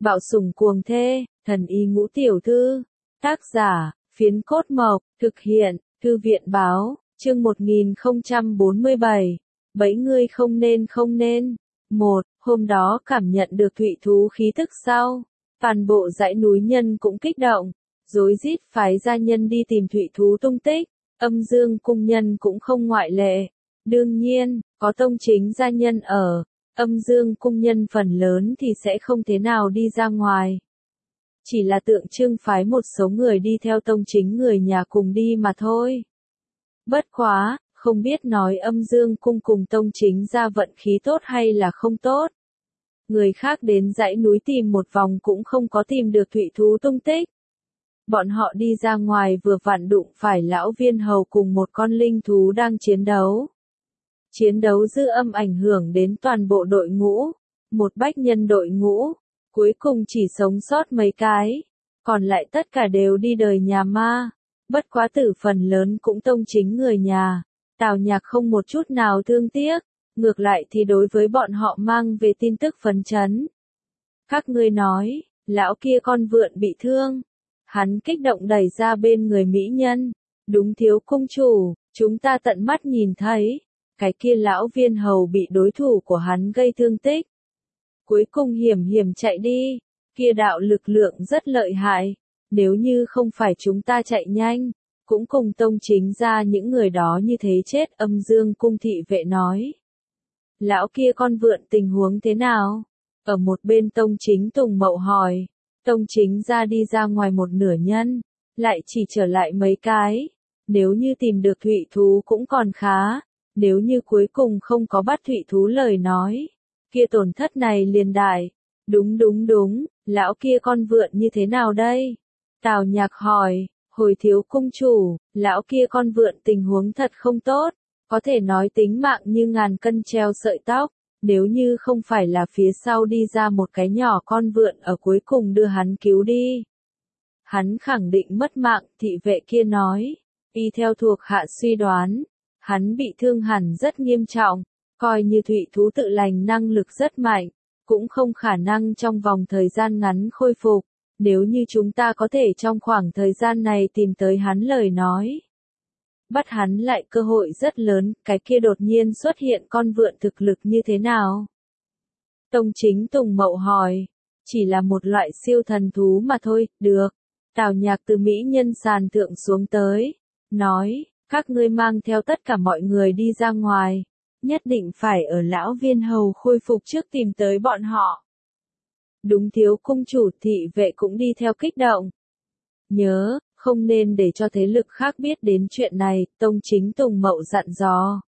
Bạo sủng cuồng thê, thần y ngũ tiểu thư. Tác giả, Phiến Cốt Mộc, thực hiện, Thư viện báo, chương 1047. Bẫy ngươi không nên. Hôm đó cảm nhận được thụy thú khí tức sau, toàn bộ dãy núi nhân cũng kích động, rối rít phái gia nhân đi tìm thụy thú tung tích, Âm Dương cung nhân cũng không ngoại lệ. Đương nhiên, có tông chính gia nhân ở, Âm Dương cung nhân phần lớn thì sẽ không thế nào đi ra ngoài. Chỉ là tượng trưng phái một số người đi theo tông chính người nhà cùng đi mà thôi. Bất quá, không biết nói Âm Dương cung cùng tông chính gia vận khí tốt hay là không tốt. Người khác đến dãy núi tìm một vòng cũng không có tìm được thụy thú tung tích. Bọn họ đi ra ngoài vừa vặn đụng phải lão viên hầu cùng một con linh thú đang chiến đấu. Chiến đấu dư âm ảnh hưởng đến toàn bộ đội ngũ, một bách nhân đội ngũ, cuối cùng chỉ sống sót mấy cái, còn lại tất cả đều đi đời nhà ma, bất quá tử phần lớn cũng tông chính người nhà, Tào Nhạc không một chút nào thương tiếc, ngược lại thì đối với bọn họ mang về tin tức phấn chấn. Các ngươi nói, lão kia con vượn bị thương, hắn kích động đẩy ra bên người mỹ nhân, đúng thiếu cung chủ, chúng ta tận mắt nhìn thấy. Cái kia lão viên hầu bị đối thủ của hắn gây thương tích. Cuối cùng hiểm chạy đi, kia đạo lực lượng rất lợi hại, nếu như không phải chúng ta chạy nhanh, cũng cùng tông chính ra những người đó như thế chết. Âm Dương cung thị vệ nói. Lão kia con vượn tình huống thế nào? Ở một bên tông chính Tùng Mậu hỏi, tông chính ra đi ra ngoài một nửa nhân, lại chỉ trở lại mấy cái, nếu như tìm được thụy thú cũng còn khá. Nếu như cuối cùng không có bắt thụy thú lời nói, kia tổn thất này liền đại. Đúng, lão kia con vượn như thế nào đây? Tào Nhạc hỏi, hồi thiếu cung chủ, lão kia con vượn tình huống thật không tốt, có thể nói tính mạng như ngàn cân treo sợi tóc, nếu như không phải là phía sau đi ra một cái nhỏ con vượn ở cuối cùng đưa hắn cứu đi. Hắn khẳng định mất mạng, thị vệ kia nói, y theo thuộc hạ suy đoán. Hắn bị thương hẳn rất nghiêm trọng, coi như thụy thú tự lành năng lực rất mạnh, cũng không khả năng trong vòng thời gian ngắn khôi phục, nếu như chúng ta có thể trong khoảng thời gian này tìm tới hắn lời nói. Bắt hắn lại cơ hội rất lớn, cái kia đột nhiên xuất hiện con vượn thực lực như thế nào? Tông chính Tùng Mậu hỏi, chỉ là một loại siêu thần thú mà thôi, được. Tào Nhạc từ mỹ nhân sàn thượng xuống tới, nói. Các ngươi mang theo tất cả mọi người đi ra ngoài, nhất định phải ở lão viên hầu khôi phục trước tìm tới bọn họ. Đúng thiếu cung chủ, thị vệ cũng đi theo kích động. Nhớ, không nên để cho thế lực khác biết đến chuyện này, tông chính Tùng Mậu dặn dò.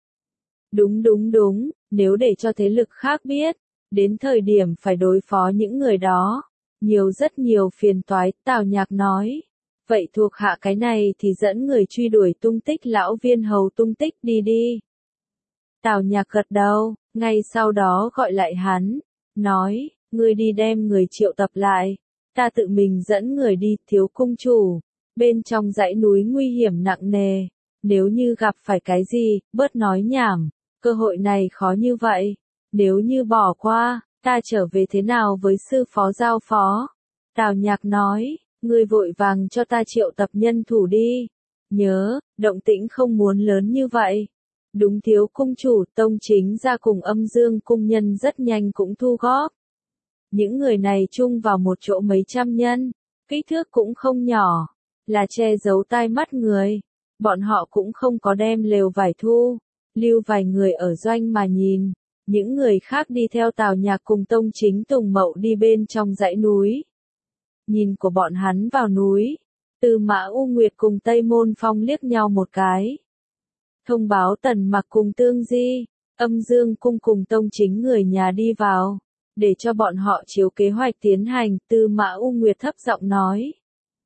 Đúng, nếu để cho thế lực khác biết, đến thời điểm phải đối phó những người đó, rất nhiều phiền toái, Tào Nhạc nói. Vậy thuộc hạ cái này thì dẫn người truy đuổi tung tích lão viên hầu tung tích đi. Tào Nhạc gật đầu, ngay sau đó gọi lại hắn, nói, ngươi đi đem người triệu tập lại, ta tự mình dẫn người đi. Thiếu cung chủ, bên trong dãy núi nguy hiểm nặng nề, nếu như gặp phải cái gì, bớt nói nhảm, cơ hội này khó như vậy, nếu như bỏ qua, ta trở về thế nào với sư phó giao phó? Tào Nhạc nói. Ngươi vội vàng cho ta triệu tập nhân thủ đi. Nhớ, động tĩnh không muốn lớn như vậy. Đúng thiếu cung chủ, tông chính ra cùng Âm Dương cung nhân rất nhanh cũng thu góp. Những người này chung vào một chỗ mấy trăm nhân, kích thước cũng không nhỏ, là che giấu tai mắt người. Bọn họ cũng không có đem lều vải thu, lưu vài người ở doanh mà nhìn. Những người khác đi theo Tào Nhạc cùng tông chính Tùng Mậu đi bên trong dãy núi. Nhìn của bọn hắn vào núi, Tư Mã U Nguyệt cùng Tây Môn Phong liếc nhau một cái. Thông báo Tần Mặc cùng Tương Di, Âm Dương cung cùng tông chính người nhà đi vào, để cho bọn họ chiếu kế hoạch tiến hành. Tư Mã U Nguyệt thấp giọng nói.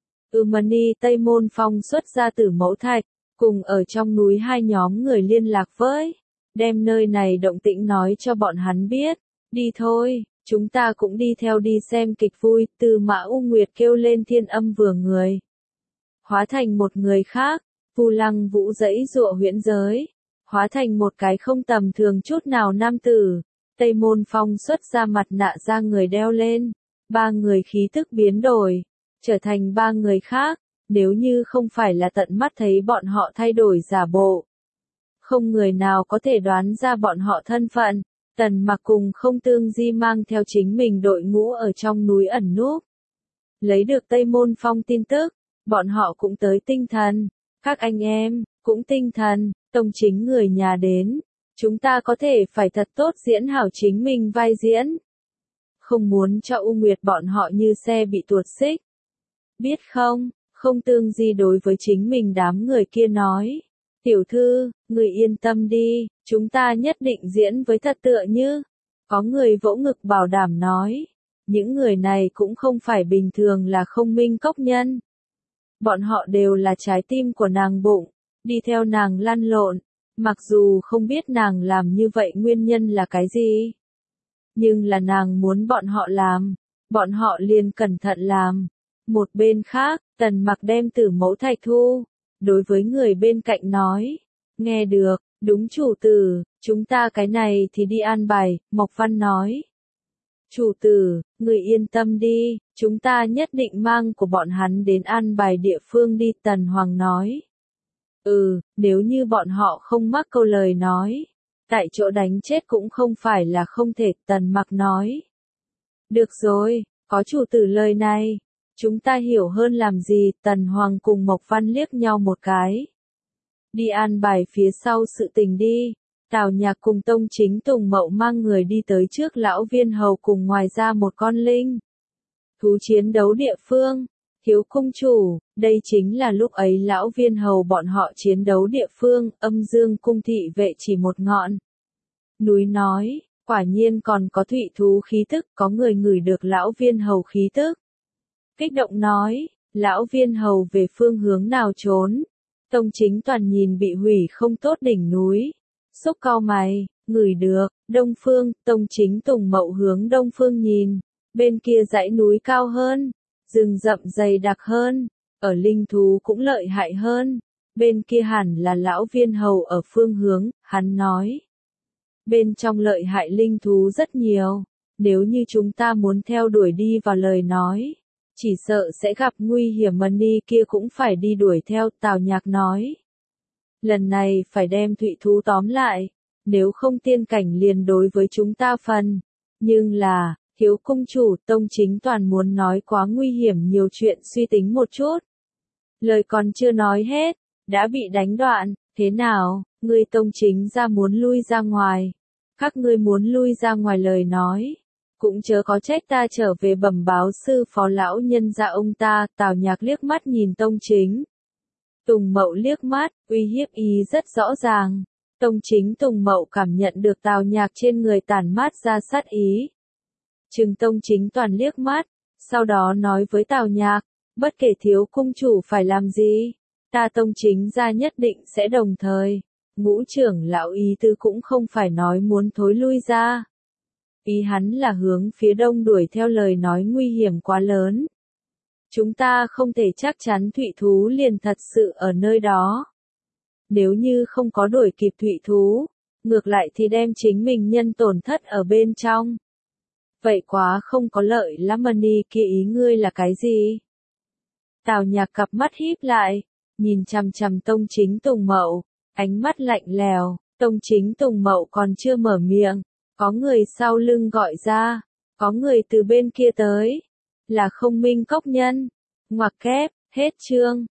Mani Tây Môn Phong xuất ra Tử Mẫu Thạch, cùng ở trong núi hai nhóm người liên lạc với, đem nơi này động tĩnh nói cho bọn hắn biết. Đi thôi. Chúng ta cũng đi theo đi xem kịch vui. Tư Mã U Nguyệt kêu lên Thiên Âm vừa người. Hóa thành một người khác, Vu Lăng Vũ dãy dụa huyễn giới. Hóa thành một cái không tầm thường chút nào nam tử. Tây Môn Phong xuất ra mặt nạ ra người đeo lên. Ba người khí tức biến đổi, trở thành ba người khác, nếu như không phải là tận mắt thấy bọn họ thay đổi giả bộ. Không người nào có thể đoán ra bọn họ thân phận. Tần Mặc cùng Không Tương Di mang theo chính mình đội ngũ ở trong núi ẩn núp. Lấy được Tây Môn Phong tin tức, bọn họ cũng tới tinh thần. Các anh em, cũng tinh thần, tông chính người nhà đến. Chúng ta có thể phải thật tốt diễn hảo chính mình vai diễn. Không muốn cho U Nguyệt bọn họ như xe bị tuột xích. Biết không, Không Tương Di đối với chính mình đám người kia nói. Tiểu thư, người yên tâm đi, chúng ta nhất định diễn với thật tựa như. Có người vỗ ngực bảo đảm nói. Những người này cũng không phải bình thường là không minh cốc nhân. Bọn họ đều là trái tim của nàng bụng, đi theo nàng lăn lộn, mặc dù không biết nàng làm như vậy nguyên nhân là cái gì. Nhưng là nàng muốn bọn họ làm, bọn họ liền cẩn thận làm. Một bên khác, Tần Mặc đem Tử Mẫu Thạch thu, đối với người bên cạnh nói, nghe được, đúng chủ tử, chúng ta cái này thì đi an bài, Mộc Văn nói. Chủ tử, người yên tâm đi, chúng ta nhất định mang của bọn hắn đến an bài địa phương đi, Tần Hoàng nói. Nếu như bọn họ không mắc câu lời nói, tại chỗ đánh chết cũng không phải là không thể, Tần Mặc nói. Được rồi, có chủ tử lời này, chúng ta hiểu hơn làm gì, Tần Hoàng cùng Mộc Văn liếc nhau một cái. Đi an bài phía sau sự tình đi. Tào Nhạc cùng Tông Chính Tùng Mậu mang người đi tới trước Lão Viên Hầu cùng ngoài ra một con linh thú chiến đấu địa phương. Thiếu cung chủ, đây chính là lúc ấy Lão Viên Hầu bọn họ chiến đấu địa phương, Âm Dương cung thị vệ chỉ một ngọn núi nói, quả nhiên còn có thủy thú khí tức, có người ngửi được Lão Viên Hầu khí tức. Kích động nói, Lão Viên Hầu về phương hướng nào trốn? Tông Chính Toàn nhìn bị hủy không tốt đỉnh núi. Xúc cau mày, ngửi được, đông phương, Tông Chính Tùng Mậu hướng đông phương nhìn, bên kia dãy núi cao hơn, rừng rậm dày đặc hơn, ở linh thú cũng lợi hại hơn, bên kia hẳn là Lão Viên Hầu ở phương hướng, hắn nói. Bên trong lợi hại linh thú rất nhiều, nếu như chúng ta muốn theo đuổi đi vào lời nói, chỉ sợ sẽ gặp nguy hiểm, Mani kia cũng phải đi đuổi theo, Tào Nhạc nói. Lần này phải đem thụy thú tóm lại, nếu không tiên cảnh liền đối với chúng ta phần. Nhưng là, thiếu cung chủ, Tông Chính Toàn muốn nói quá nguy hiểm, nhiều chuyện suy tính một chút. Lời còn chưa nói hết, đã bị đánh đoạn, thế nào, ngươi Tông Chính ra muốn lui ra ngoài. Các ngươi muốn lui ra ngoài lời nói, cũng chớ có trách ta trở về bẩm báo sư phó lão nhân gia ông ta, Tào Nhạc liếc mắt nhìn Tông Chính. Tùng Mậu liếc mắt, uy hiếp ý rất rõ ràng. Tông Chính Tùng Mậu cảm nhận được Tào Nhạc trên người tản mát ra sát ý. Trừng Tông Chính Toàn liếc mắt, sau đó nói với Tào Nhạc, bất kể thiếu cung chủ phải làm gì, ta Tông Chính ra nhất định sẽ đồng thời. Ngũ trưởng lão ý tư cũng không phải nói muốn thối lui ra. Ý hắn là hướng phía đông đuổi theo, lời nói nguy hiểm quá lớn. Chúng ta không thể chắc chắn thụy thú liền thật sự ở nơi đó. Nếu như không có đuổi kịp thụy thú, ngược lại thì đem chính mình nhân tổn thất ở bên trong. Vậy quá không có lợi lắm, Mani kia ý ngươi là cái gì? Tào Nhạc cặp mắt híp lại, nhìn chằm chằm Tông Chính Tùng Mậu, ánh mắt lạnh lèo. Tông Chính Tùng Mậu còn chưa mở miệng, có người sau lưng gọi ra, có người từ bên kia tới, là Không Minh cốc nhân. Ngoặc kép, hết chương.